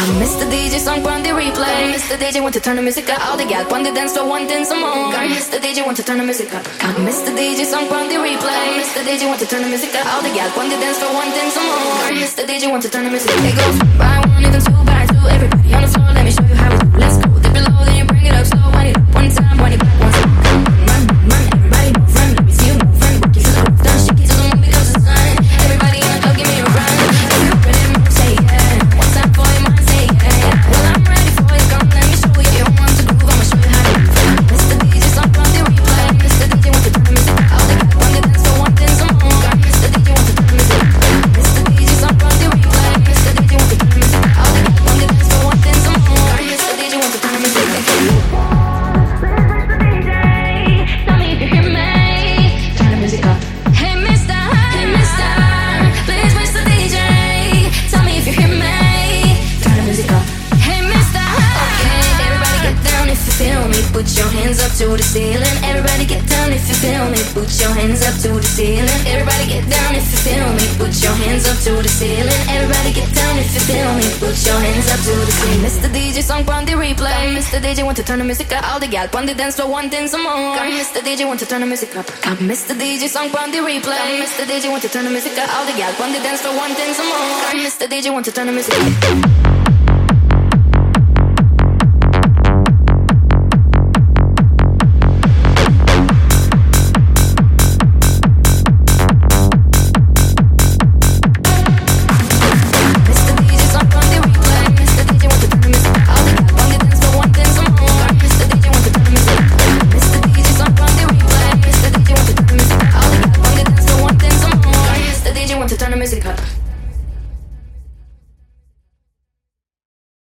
Mr. DJ song on the replay. Mr. DJ want to turn the music up. All the gal on the dance floor wanting some more. Mr. DJ want to turn the music up. Mr. DJ song on the replay. Mr. DJ want to turn the music up. All the gal on the dance floor wanting some more. Mr. DJ want to turn the music up. It goes by one, even two, by two. Everybody on the floor, let me show you how we do. Let's go. Dip it low, then you bring it up slow. Wind it up one time, wind it back once. Run, everybody move, run. Let me see you move, run. Work it to the roof, done shake it till the moon becomes the sun. Everybody in the club, give me a run. If you ready, move, say yeah. One time for your mind, say yeah. Well, I'm ready for you, come let me show you. You want to groove, I'ma show you how to move. Mr. DJ, song on the replay. Mr. DJ want to turn the music up. All the guys on the dance floor wanting some more. Mr. DJ want to turn the music up. Mr. DJ, song on the replay. Mr. DJ want to turn the music up. All the guys on the dance floor wanting some more. Mr. DJ want to turn the music up. Tell me if you hear me. Turn the music up. Hey mister, please Mr. DJ. Tell me if you hear me. Turn the music up. Hey mister, okay, everybody get down if you feel me. Put your hands up to the ceiling. Everybody get down if you feel me. Put your hands up to the ceiling. Everybody get down if you feel me. Put your hands up to the ceiling. Everybody get down if you feel me. Put your hands up to the ceiling. Mr. DJ song on the replay. Mr. DJ want to turn the music up. All the gal on the dance floor wanting some more. Mr. DJ want to turn the music up. Mr. DJ song on the replay. Mr. DJ want to turn the music up. All the gal on the dance floor wanting some more. Mr. DJ want to turn the music up.